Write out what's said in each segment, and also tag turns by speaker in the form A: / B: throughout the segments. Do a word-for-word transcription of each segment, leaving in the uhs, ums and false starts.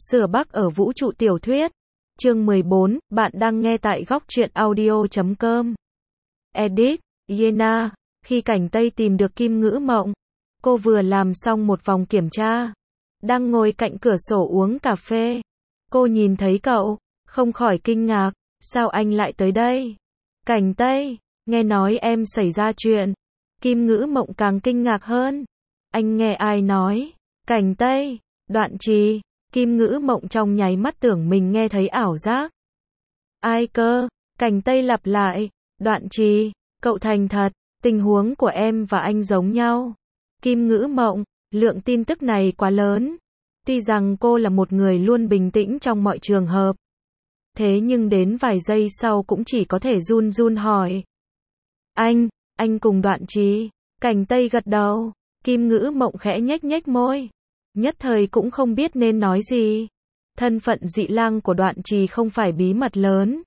A: Sửa Bắc ở vũ trụ tiểu thuyết. Chương mười bốn, bạn đang nghe tại góc truyện audio chấm com. Edit, Yena, khi Cảnh Tây tìm được Kim Ngữ Mộng, cô vừa làm xong một vòng kiểm tra, đang ngồi cạnh cửa sổ uống cà phê. Cô nhìn thấy cậu, không khỏi kinh ngạc, sao anh lại tới đây? Cảnh Tây, nghe nói em xảy ra chuyện. Kim Ngữ Mộng càng kinh ngạc hơn. Anh nghe ai nói? Cảnh Tây, Đoạn Trì. Kim Ngữ Mộng trong nháy mắt tưởng mình nghe thấy ảo giác. Ai cơ? Cảnh Tây lặp lại. Đoạn Trì, cậu thành thật, tình huống của em và anh giống nhau. Kim Ngữ Mộng, lượng tin tức này quá lớn. Tuy rằng cô là một người luôn bình tĩnh trong mọi trường hợp, thế nhưng đến vài giây sau cũng chỉ có thể run run hỏi. Anh, anh cùng Đoạn Trì. Cảnh Tây gật đầu. Kim Ngữ Mộng khẽ nhếch nhếch môi. Nhất thời cũng không biết nên nói gì. Thân phận dị lang của Đoạn Trì không phải bí mật lớn.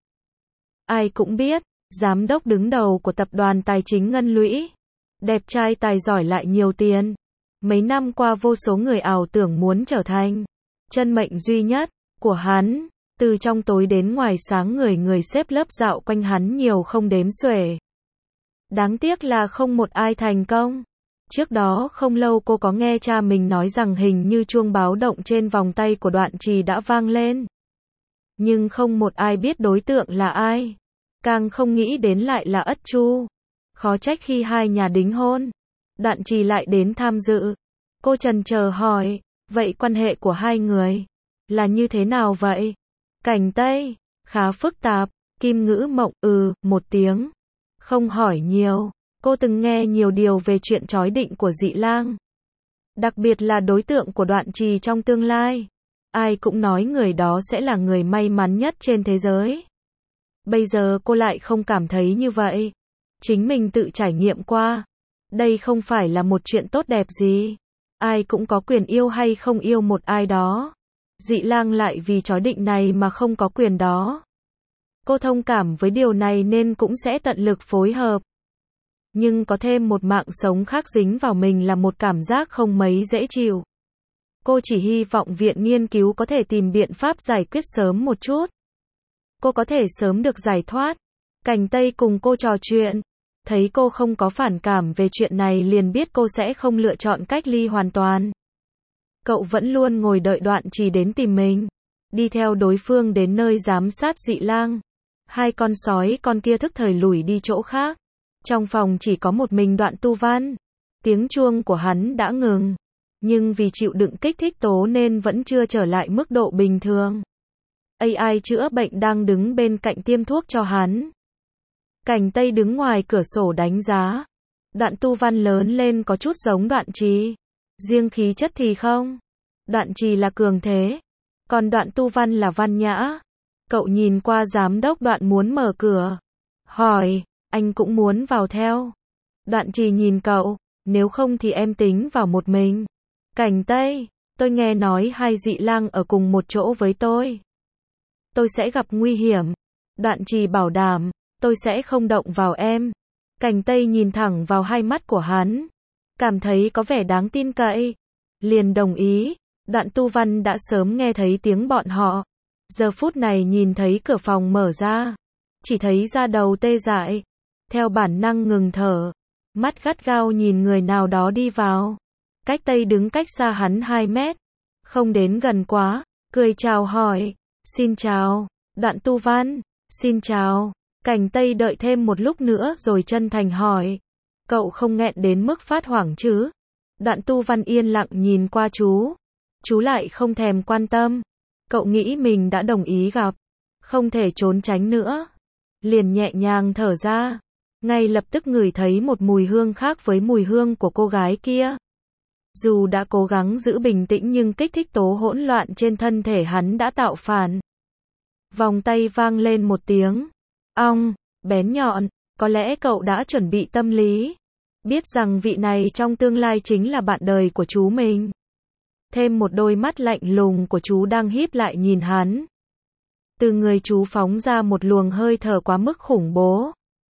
A: Ai cũng biết, giám đốc đứng đầu của tập đoàn tài chính Ngân Lũy. Đẹp trai tài giỏi lại nhiều tiền. Mấy năm qua vô số người ảo tưởng muốn trở thành chân mệnh duy nhất của hắn. Từ trong tối đến ngoài sáng người người xếp lớp dạo quanh hắn nhiều không đếm xuể. Đáng tiếc là không một ai thành công. Trước đó không lâu cô có nghe cha mình nói rằng hình như chuông báo động trên vòng tay của Đoạn Trì đã vang lên. Nhưng không một ai biết đối tượng là ai. Càng không nghĩ đến lại là Ất Chu. Khó trách khi hai nhà đính hôn, Đoạn Trì lại đến tham dự. Cô chần chờ hỏi, vậy quan hệ của hai người là như thế nào vậy? Cảnh Tây, khá phức tạp. Kim Ngữ Mộng, ừ, một tiếng. Không hỏi nhiều. Cô từng nghe nhiều điều về chuyện chói định của dị lang. Đặc biệt là đối tượng của Đoạn Trì trong tương lai. Ai cũng nói người đó sẽ là người may mắn nhất trên thế giới. Bây giờ cô lại không cảm thấy như vậy. Chính mình tự trải nghiệm qua. Đây không phải là một chuyện tốt đẹp gì. Ai cũng có quyền yêu hay không yêu một ai đó. Dị lang lại vì chói định này mà không có quyền đó. Cô thông cảm với điều này nên cũng sẽ tận lực phối hợp. Nhưng có thêm một mạng sống khác dính vào mình là một cảm giác không mấy dễ chịu. Cô chỉ hy vọng viện nghiên cứu có thể tìm biện pháp giải quyết sớm một chút. Cô có thể sớm được giải thoát. Cảnh Tây cùng cô trò chuyện. Thấy cô không có phản cảm về chuyện này liền biết cô sẽ không lựa chọn cách ly hoàn toàn. Cậu vẫn luôn ngồi đợi Đoạn Trì đến tìm mình. Đi theo đối phương đến nơi giám sát dị lang. Hai con sói con kia thức thời lủi đi chỗ khác. Trong phòng chỉ có một mình Đoạn Tu Văn. Tiếng chuông của hắn đã ngừng. Nhưng vì chịu đựng kích thích tố nên vẫn chưa trở lại mức độ bình thường. a i chữa bệnh đang đứng bên cạnh tiêm thuốc cho hắn. Cảnh Tây đứng ngoài cửa sổ đánh giá. Đoạn Tu Văn lớn lên có chút giống Đoạn Trì. Riêng khí chất thì không. Đoạn Trì là cường thế. Còn Đoạn Tu Văn là văn nhã. Cậu nhìn qua giám đốc Đoạn muốn mở cửa. Hỏi, anh cũng muốn vào theo. Đoạn Trì nhìn cậu, nếu không thì em tính vào một mình. Cảnh Tây, tôi nghe nói hai dị lang ở cùng một chỗ với tôi. Tôi sẽ gặp nguy hiểm. Đoạn Trì bảo đảm, tôi sẽ không động vào em. Cảnh Tây nhìn thẳng vào hai mắt của hắn. Cảm thấy có vẻ đáng tin cậy. Liền đồng ý. Đoạn Tu Văn đã sớm nghe thấy tiếng bọn họ. Giờ phút này nhìn thấy cửa phòng mở ra. Chỉ thấy da đầu tê dại. Theo bản năng ngừng thở. Mắt gắt gao nhìn người nào đó đi vào. Cách Tây đứng cách xa hắn hai mét. Không đến gần quá. Cười chào hỏi. Xin chào. Đoạn Tu Văn. Xin chào. Cảnh Tây đợi thêm một lúc nữa rồi chân thành hỏi. Cậu không nghẹn đến mức phát hoảng chứ? Đoạn Tu Văn yên lặng nhìn qua chú. Chú lại không thèm quan tâm. Cậu nghĩ mình đã đồng ý gặp. Không thể trốn tránh nữa. Liền nhẹ nhàng thở ra. Ngay lập tức ngửi thấy một mùi hương khác với mùi hương của cô gái kia. Dù đã cố gắng giữ bình tĩnh nhưng kích thích tố hỗn loạn trên thân thể hắn đã tạo phản. Vòng tay vang lên một tiếng. Ong, bén nhọn, có lẽ cậu đã chuẩn bị tâm lý. Biết rằng vị này trong tương lai chính là bạn đời của chú mình. Thêm một đôi mắt lạnh lùng của chú đang híp lại nhìn hắn. Từ người chú phóng ra một luồng hơi thở quá mức khủng bố.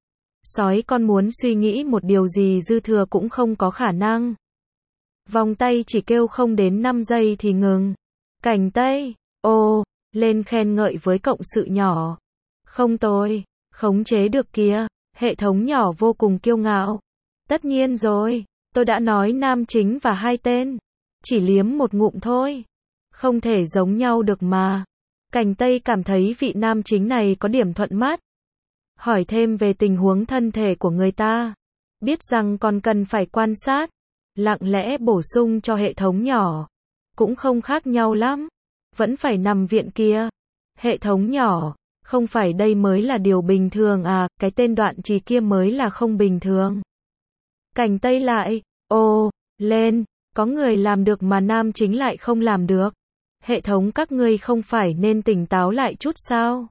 A: Sói con muốn suy nghĩ một điều gì dư thừa cũng không có khả năng. Vòng tay chỉ kêu không đến năm giây thì ngừng. Cảnh Tây, Ô, lên khen ngợi với cộng sự nhỏ. Không tôi, khống chế được kìa, hệ thống nhỏ vô cùng kiêu ngạo. Tất nhiên rồi, tôi đã nói nam chính và hai tên. Chỉ liếm một ngụm thôi. Không thể giống nhau được mà. Cành Tây cảm thấy vị nam chính này có điểm thuận mắt. Hỏi thêm về tình huống thân thể của người ta. Biết rằng còn cần phải quan sát. Lặng lẽ bổ sung cho hệ thống nhỏ. Cũng không khác nhau lắm. Vẫn phải nằm viện kia. Hệ thống nhỏ, không phải đây mới là điều bình thường à, cái tên Đoạn Trì kia mới là không bình thường. Cành Tây lại, ô, lên, có người làm được mà nam chính lại không làm được. Hệ thống các ngươi không phải nên tỉnh táo lại chút sao?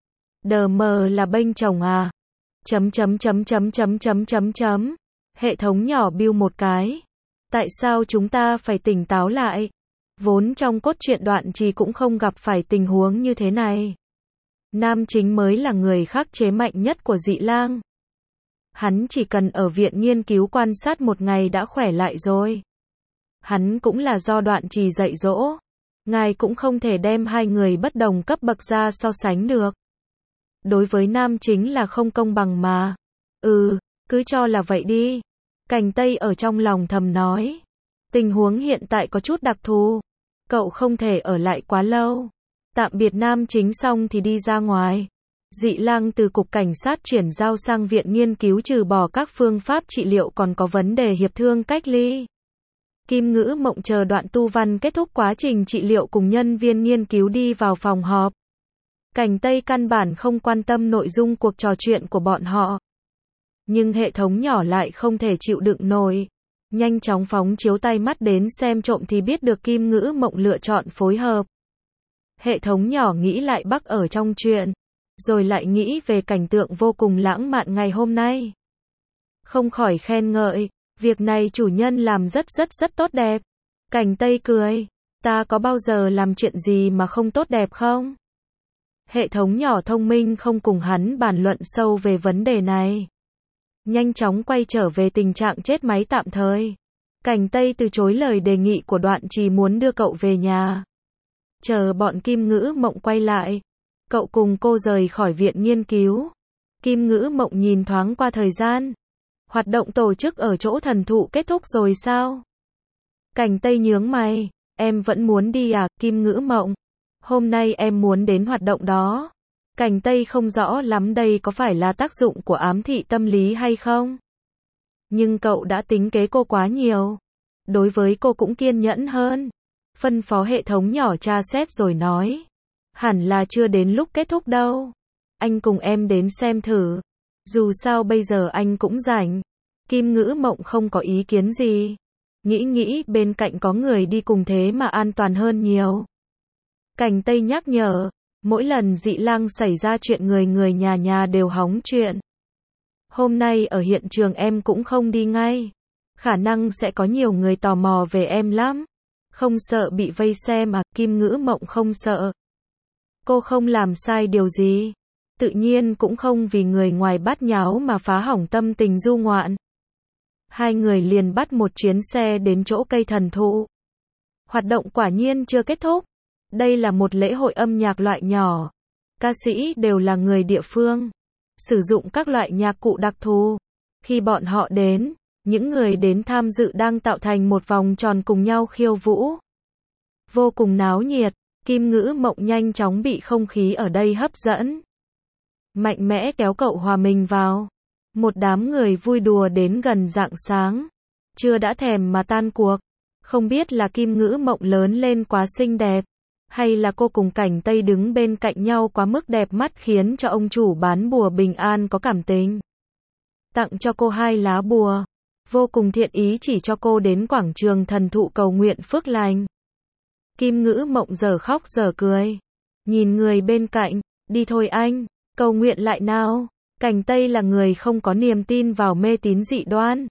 A: Đờ mờ là bênh chồng à? Chấm chấm chấm chấm chấm chấm chấm chấm. Hệ thống nhỏ biu một cái. Tại sao chúng ta phải tỉnh táo lại? Vốn trong cốt truyện Đoạn Trì cũng không gặp phải tình huống như thế này. Nam chính mới là người khắc chế mạnh nhất của Dị Lang. Hắn chỉ cần ở viện nghiên cứu quan sát một ngày đã khỏe lại rồi. Hắn cũng là do Đoạn Trì dạy dỗ. Ngài cũng không thể đem hai người bất đồng cấp bậc ra so sánh được. Đối với nam chính là không công bằng mà. Ừ, cứ cho là vậy đi. Cành Tây ở trong lòng thầm nói. Tình huống hiện tại có chút đặc thù. Cậu không thể ở lại quá lâu. Tạm biệt nam chính xong thì đi ra ngoài. Dị Lang từ cục cảnh sát chuyển giao sang viện nghiên cứu trừ bỏ các phương pháp trị liệu còn có vấn đề hiệp thương cách ly. Kim Ngữ Mộng chờ Đoạn Tu Văn kết thúc quá trình trị liệu cùng nhân viên nghiên cứu đi vào phòng họp. Cành Tây căn bản không quan tâm nội dung cuộc trò chuyện của bọn họ. Nhưng hệ thống nhỏ lại không thể chịu đựng nổi. Nhanh chóng phóng chiếu tay mắt đến xem trộm thì biết được Kim Ngữ Mộng lựa chọn phối hợp. Hệ thống nhỏ nghĩ lại Bắc ở trong chuyện. Rồi lại nghĩ về cảnh tượng vô cùng lãng mạn ngày hôm nay. Không khỏi khen ngợi. Việc này chủ nhân làm rất rất rất tốt đẹp. Cành Tây cười. Ta có bao giờ làm chuyện gì mà không tốt đẹp không? Hệ thống nhỏ thông minh không cùng hắn bàn luận sâu về vấn đề này. Nhanh chóng quay trở về tình trạng chết máy tạm thời. Cành Tây từ chối lời đề nghị của Đoạn Trì muốn đưa cậu về nhà. Chờ bọn Kim Ngữ Mộng quay lại. Cậu cùng cô rời khỏi viện nghiên cứu. Kim Ngữ Mộng nhìn thoáng qua thời gian. Hoạt động tổ chức ở chỗ thần thụ kết thúc rồi sao? Cành Tây nhướng mày. Em vẫn muốn đi à, Kim Ngữ Mộng? Hôm nay em muốn đến hoạt động đó. Cành Tây không rõ lắm đây có phải là tác dụng của ám thị tâm lý hay không? Nhưng cậu đã tính kế cô quá nhiều. Đối với cô cũng kiên nhẫn hơn. Phân phó hệ thống nhỏ tra xét rồi nói. Hẳn là chưa đến lúc kết thúc đâu. Anh cùng em đến xem thử. Dù sao bây giờ anh cũng rảnh. Kim Ngữ Mộng không có ý kiến gì. Nghĩ nghĩ bên cạnh có người đi cùng thế mà an toàn hơn nhiều. Cành Tây nhắc nhở. Mỗi lần Dị Lang xảy ra chuyện người người nhà nhà đều hóng chuyện. Hôm nay ở hiện trường em cũng không đi ngay. Khả năng sẽ có nhiều người tò mò về em lắm. Không sợ bị vây xem mà, Kim Ngữ Mộng không sợ. Cô không làm sai điều gì. Tự nhiên cũng không vì người ngoài bắt nháo mà phá hỏng tâm tình du ngoạn. Hai người liền bắt một chuyến xe đến chỗ cây thần thụ. Hoạt động quả nhiên chưa kết thúc. Đây là một lễ hội âm nhạc loại nhỏ. Ca sĩ đều là người địa phương. Sử dụng các loại nhạc cụ đặc thù. Khi bọn họ đến, những người đến tham dự đang tạo thành một vòng tròn cùng nhau khiêu vũ. Vô cùng náo nhiệt, Kim Ngữ Mộng nhanh chóng bị không khí ở đây hấp dẫn. Mạnh mẽ kéo cậu hòa mình vào. Một đám người vui đùa đến gần rạng sáng. Chưa đã thèm mà tan cuộc. Không biết là Kim Ngữ Mộng lớn lên quá xinh đẹp. Hay là cô cùng Cành Tây đứng bên cạnh nhau quá mức đẹp mắt khiến cho ông chủ bán bùa bình an có cảm tình. Tặng cho cô hai lá bùa. Vô cùng thiện ý chỉ cho cô đến quảng trường thần thụ cầu nguyện phước lành. Kim Ngữ Mộng giờ khóc giờ cười. Nhìn người bên cạnh, đi thôi anh, cầu nguyện lại nào. Cành Tây là người không có niềm tin vào mê tín dị đoan.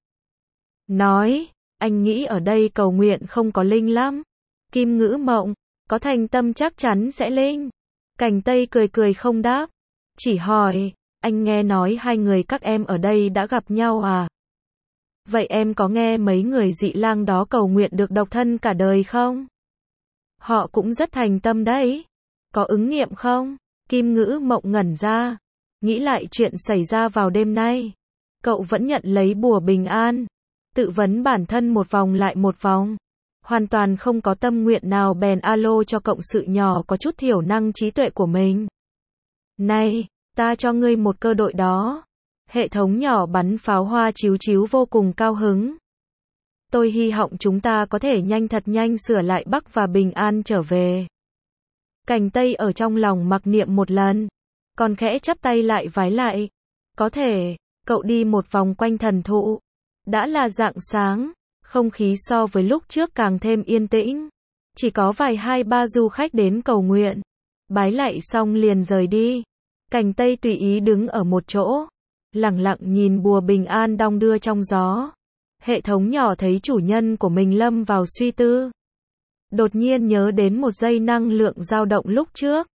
A: Nói, anh nghĩ ở đây cầu nguyện không có linh lắm. Kim Ngữ Mộng, có thành tâm chắc chắn sẽ linh. Cành Tây cười cười không đáp. Chỉ hỏi, anh nghe nói hai người các em ở đây đã gặp nhau à? Vậy em có nghe mấy người Dị Lang đó cầu nguyện được độc thân cả đời không? Họ cũng rất thành tâm đấy. Có ứng nghiệm không? Kim Ngữ Mộng ngẩn ra. Nghĩ lại chuyện xảy ra vào đêm nay. Cậu vẫn nhận lấy bùa bình an. Tự vấn bản thân một vòng lại một vòng. Hoàn toàn không có tâm nguyện nào bèn alo cho cộng sự nhỏ có chút thiểu năng trí tuệ của mình. Này, ta cho ngươi một cơ đội đó. Hệ thống nhỏ bắn pháo hoa chíu chíu vô cùng cao hứng. Tôi hy vọng chúng ta có thể nhanh thật nhanh sửa lại Bắc và bình an trở về. Cành Tây ở trong lòng mặc niệm một lần. Còn khẽ chắp tay lại vái lại. Có thể, cậu đi một vòng quanh thần thụ. Đã là rạng sáng, không khí so với lúc trước càng thêm yên tĩnh. Chỉ có vài hai ba du khách đến cầu nguyện. Bái lạy xong liền rời đi. Cành Tây tùy ý đứng ở một chỗ. Lặng lặng nhìn bùa bình an đong đưa trong gió. Hệ thống nhỏ thấy chủ nhân của mình lâm vào suy tư. Đột nhiên nhớ đến một giây năng lượng dao động lúc trước.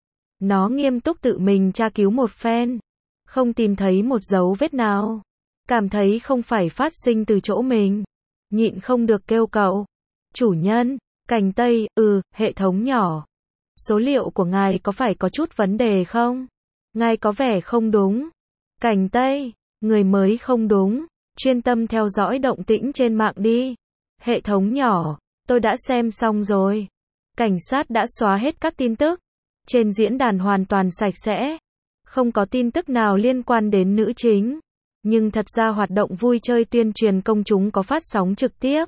A: Nó nghiêm túc tự mình tra cứu một phen. Không tìm thấy một dấu vết nào. Cảm thấy không phải phát sinh từ chỗ mình. Nhịn không được kêu cậu. Chủ nhân, Cành Tây, ừ, hệ thống nhỏ. Số liệu của ngài có phải có chút vấn đề không? Ngài có vẻ không đúng. Cành Tây, người mới không đúng. Chuyên tâm theo dõi động tĩnh trên mạng đi. Hệ thống nhỏ, tôi đã xem xong rồi. Cảnh sát đã xóa hết các tin tức. Trên diễn đàn hoàn toàn sạch sẽ. Không có tin tức nào liên quan đến nữ chính. Nhưng thật ra hoạt động vui chơi tuyên truyền công chúng có phát sóng trực tiếp.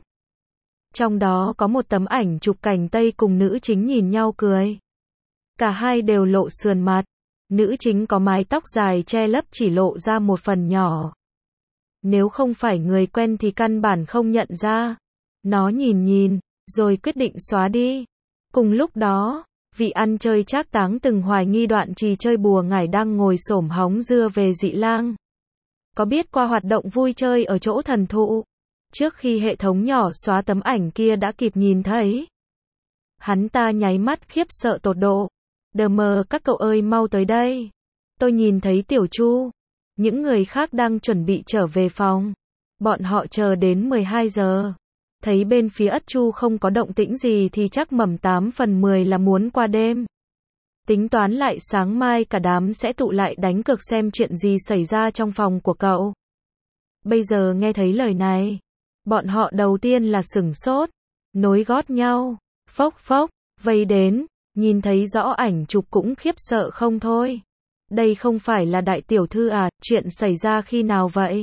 A: Trong đó có một tấm ảnh chụp Cành Tây cùng nữ chính nhìn nhau cười. Cả hai đều lộ sườn mặt. Nữ chính có mái tóc dài che lấp chỉ lộ ra một phần nhỏ. Nếu không phải người quen thì căn bản không nhận ra. Nó nhìn nhìn, rồi quyết định xóa đi. Cùng lúc đó, vị ăn chơi trác táng từng hoài nghi Đoạn Trì chơi bùa ngải đang ngồi xổm hóng dưa về Dị Lang. Có biết qua hoạt động vui chơi ở chỗ thần thụ. Trước khi hệ thống nhỏ xóa tấm ảnh kia đã kịp nhìn thấy. Hắn ta nháy mắt khiếp sợ tột độ. Đờ mờ các cậu ơi mau tới đây. Tôi nhìn thấy Tiểu Chu. Những người khác đang chuẩn bị trở về phòng. Bọn họ chờ đến mười hai giờ. Thấy bên phía Ất Chu không có động tĩnh gì thì chắc mẩm tám phần mười là muốn qua đêm. Tính toán lại sáng mai cả đám sẽ tụ lại đánh cược xem chuyện gì xảy ra trong phòng của cậu. Bây giờ nghe thấy lời này. Bọn họ đầu tiên là sửng sốt. Nối gót nhau. Phốc phốc. Vây đến. Nhìn thấy rõ ảnh chụp cũng khiếp sợ không thôi. Đây không phải là đại tiểu thư à, chuyện xảy ra khi nào vậy?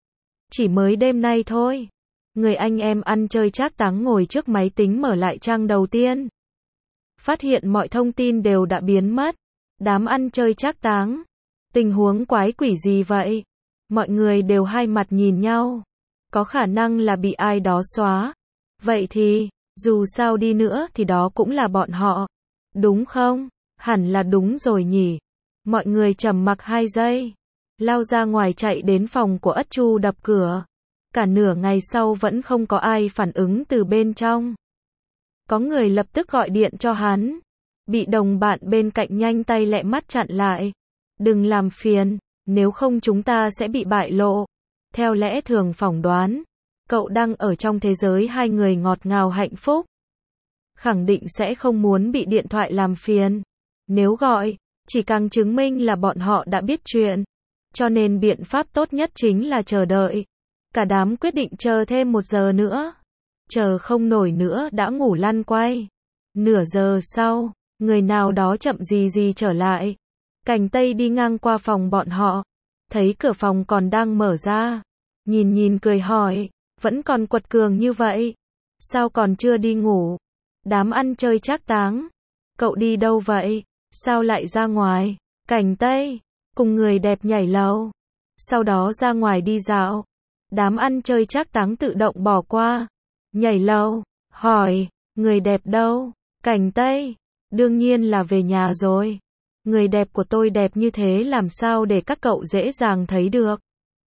A: Chỉ mới đêm nay thôi. Người anh em ăn chơi trác táng ngồi trước máy tính mở lại trang đầu tiên. Phát hiện mọi thông tin đều đã biến mất. Đám ăn chơi trác táng. Tình huống quái quỷ gì vậy? Mọi người đều hai mặt nhìn nhau. Có khả năng là bị ai đó xóa. Vậy thì, dù sao đi nữa thì đó cũng là bọn họ. Đúng không? Hẳn là đúng rồi nhỉ. Mọi người trầm mặc hai giây. Lao ra ngoài chạy đến phòng của Ất Chu đập cửa. Cả nửa ngày sau vẫn không có ai phản ứng từ bên trong. Có người lập tức gọi điện cho hắn. Bị đồng bạn bên cạnh nhanh tay lẹ mắt chặn lại. Đừng làm phiền, nếu không chúng ta sẽ bị bại lộ. Theo lẽ thường phỏng đoán, cậu đang ở trong thế giới hai người ngọt ngào hạnh phúc. Khẳng định sẽ không muốn bị điện thoại làm phiền. Nếu gọi, chỉ càng chứng minh là bọn họ đã biết chuyện. Cho nên biện pháp tốt nhất chính là chờ đợi. Cả đám quyết định chờ thêm một giờ nữa. Chờ không nổi nữa đã ngủ lăn quay. Nửa giờ sau, người nào đó chậm gì gì trở lại. Cành Tây đi ngang qua phòng bọn họ. Thấy cửa phòng còn đang mở ra. Nhìn nhìn cười hỏi, vẫn còn quật cường như vậy. Sao còn chưa đi ngủ? Đám ăn chơi trác táng. Cậu đi đâu vậy? Sao lại ra ngoài? Cành Tây, cùng người đẹp nhảy lầu. Sau đó ra ngoài đi dạo. Đám ăn chơi trác táng tự động bỏ qua. Nhảy lầu, hỏi, người đẹp đâu? Cành Tây, đương nhiên là về nhà rồi. Người đẹp của tôi đẹp như thế làm sao để các cậu dễ dàng thấy được?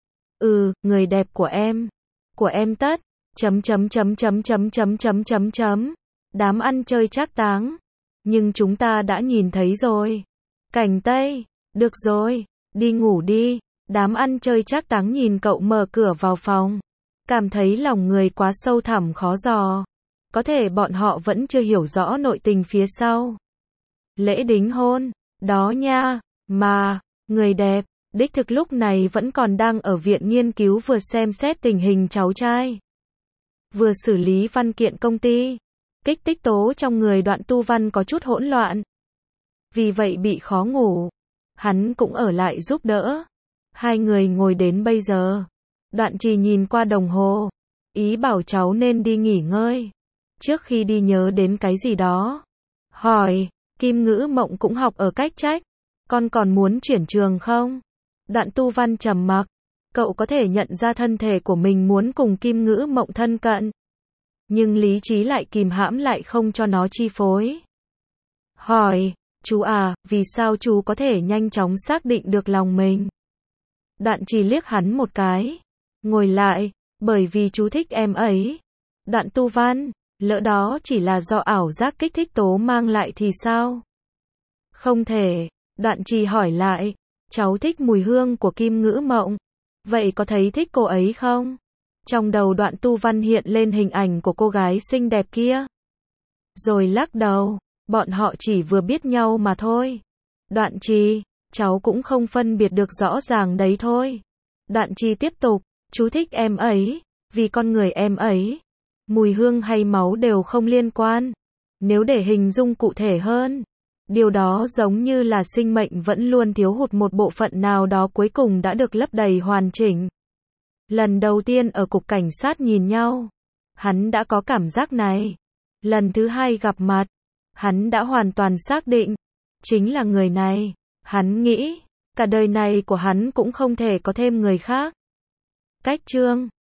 A: Ừ, người đẹp của em. Của em tất. Chấm chấm chấm chấm chấm chấm chấm chấm chấm. Đám ăn chơi trác táng. Nhưng chúng ta đã nhìn thấy rồi. Cành Tây, được rồi, đi ngủ đi. Đám ăn chơi trác táng nhìn cậu mở cửa vào phòng. Cảm thấy lòng người quá sâu thẳm khó dò. Có thể bọn họ vẫn chưa hiểu rõ nội tình phía sau. Lễ đính hôn, đó nha, mà, người đẹp, đích thực lúc này vẫn còn đang ở viện nghiên cứu vừa xem xét tình hình cháu trai. Vừa xử lý văn kiện công ty. Kích thích tố trong người Đoạn Tu Văn có chút hỗn loạn. Vì vậy bị khó ngủ. Hắn cũng ở lại giúp đỡ. Hai người ngồi đến bây giờ. Đoạn Trì nhìn qua đồng hồ. Ý bảo cháu nên đi nghỉ ngơi. Trước khi đi nhớ đến cái gì đó. Hỏi, Kim Ngữ Mộng cũng học ở Cách Trách. Con còn muốn chuyển trường không? Đoạn Tu Văn trầm mặc. Cậu có thể nhận ra thân thể của mình muốn cùng Kim Ngữ Mộng thân cận. Nhưng lý trí lại kìm hãm lại không cho nó chi phối. Hỏi, chú à, vì sao chú có thể nhanh chóng xác định được lòng mình? Đoạn Trì liếc hắn một cái. Ngồi lại, bởi vì chú thích em ấy. Đoạn Tu Văn, lỡ đó chỉ là do ảo giác kích thích tố mang lại thì sao? Không thể. Đoạn Trì hỏi lại, cháu thích mùi hương của Kim Ngữ Mộng. Vậy có thấy thích cô ấy không? Trong đầu Đoạn Tu Văn hiện lên hình ảnh của cô gái xinh đẹp kia. Rồi lắc đầu, bọn họ chỉ vừa biết nhau mà thôi. Đoạn Trì, cháu cũng không phân biệt được rõ ràng đấy thôi. Đoạn Trì tiếp tục, chú thích em ấy, vì con người em ấy. Mùi hương hay máu đều không liên quan. Nếu để hình dung cụ thể hơn, điều đó giống như là sinh mệnh vẫn luôn thiếu hụt một bộ phận nào đó cuối cùng đã được lấp đầy hoàn chỉnh. Lần đầu tiên ở cục cảnh sát nhìn nhau, hắn đã có cảm giác này. Lần thứ hai gặp mặt, hắn đã hoàn toàn xác định, chính là người này. Hắn nghĩ, cả đời này của hắn cũng không thể có thêm người khác. Cách chương